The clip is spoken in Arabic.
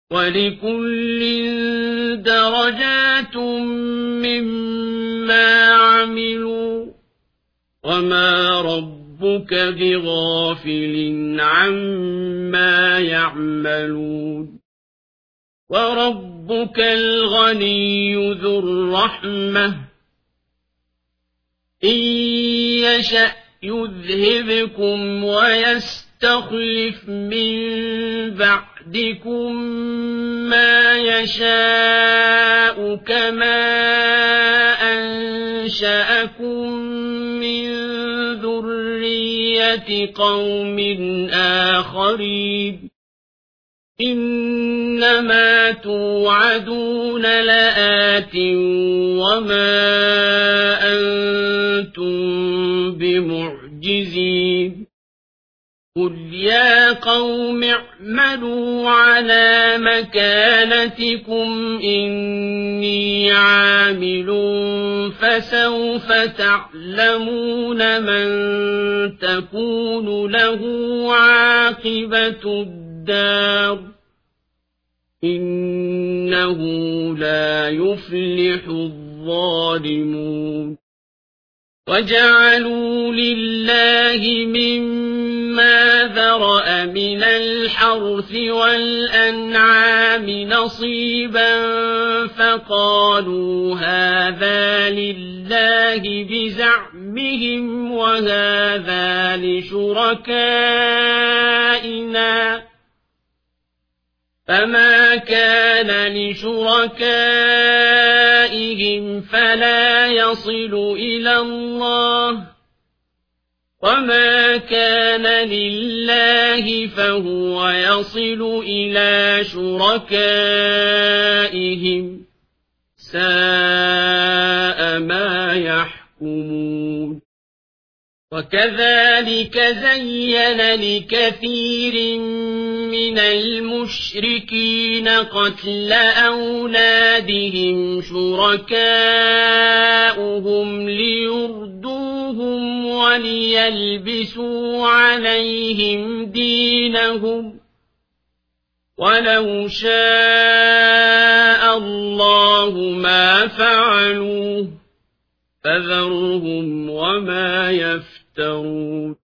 ولكل درجات مما عملوا وما ربك بغافل عما يعملون وربك الغني ذو الرحمة إن يشأ يذهبكم ويستخلف من بعدكم ما يشاء كما أنشأكم من ذرية قوم آخرين إنما توعدون لآت وما أنتم بمعجزين قل يا قوم اعملوا على مكانتكم إني عامل فسوف تعلمون من تكون له عاقبة الدار إنه لا يفلح الظالمون وجعلوا لله مما ذرأ من الحرث والأنعام نصيبا فقالوا هذا لله بزعمهم وهذا لشركائنا فما كان لشركائهم فلا يصل إلى الله وما كان لله فهو يصل إلى شركائهم ساء ما يحكمون وكذلك زين لكثير من المشركين قتل أولادهم شركاؤهم ليردوهم وليلبسوا عليهم دينهم ولو شاء الله ما فعلوه فذرهم وما يفترون